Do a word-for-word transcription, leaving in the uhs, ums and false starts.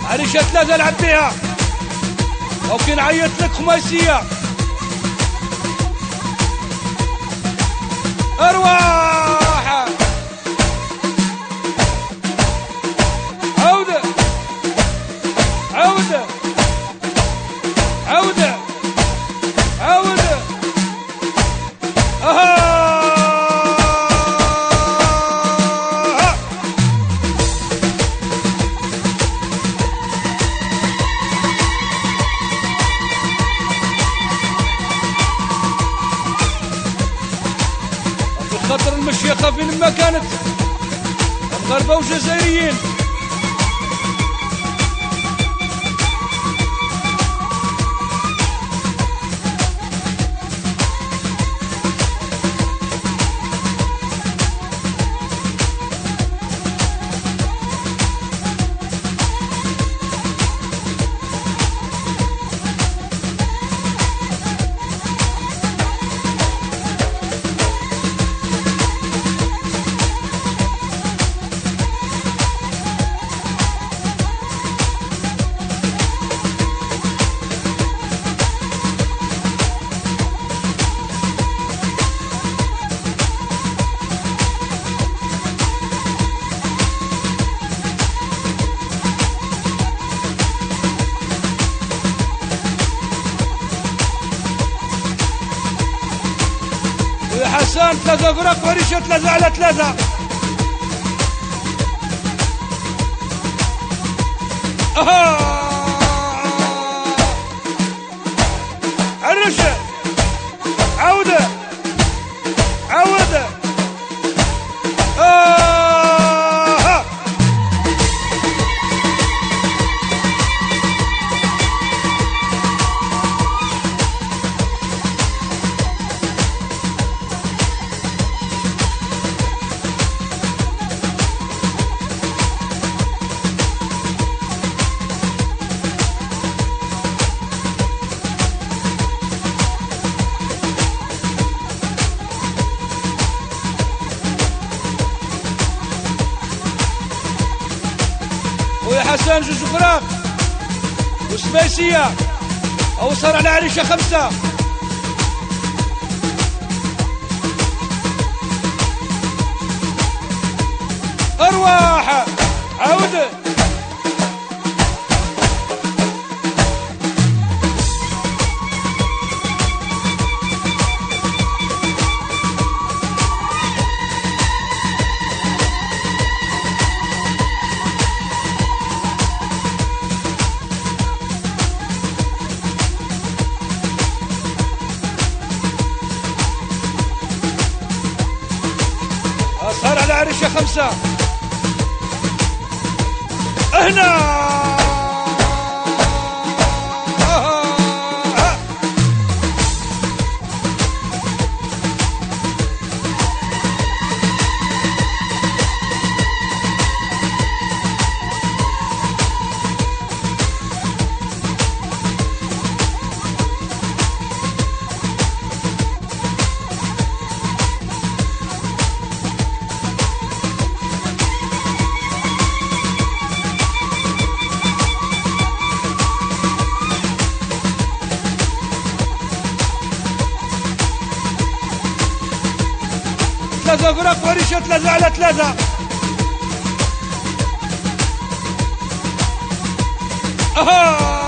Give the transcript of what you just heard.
عريشة ثلاثة العب بيها او كي نعيط لك خماسية ارواح عودة عودة عودة عودة اها خاطر المشيخة فين ما كانت مغاربة وجزائريين حسان ثلاثة فرق وريشة ثلاثة على ثلاثة اها الرشة عودة عودة اها ويا حسان جوج فراق وسباسية او صار على عريشة خمسة ارواح عودة صار على عريشة خمسة هنا ثلاثة فرق وريشة ثلاثة على ثلاثة اها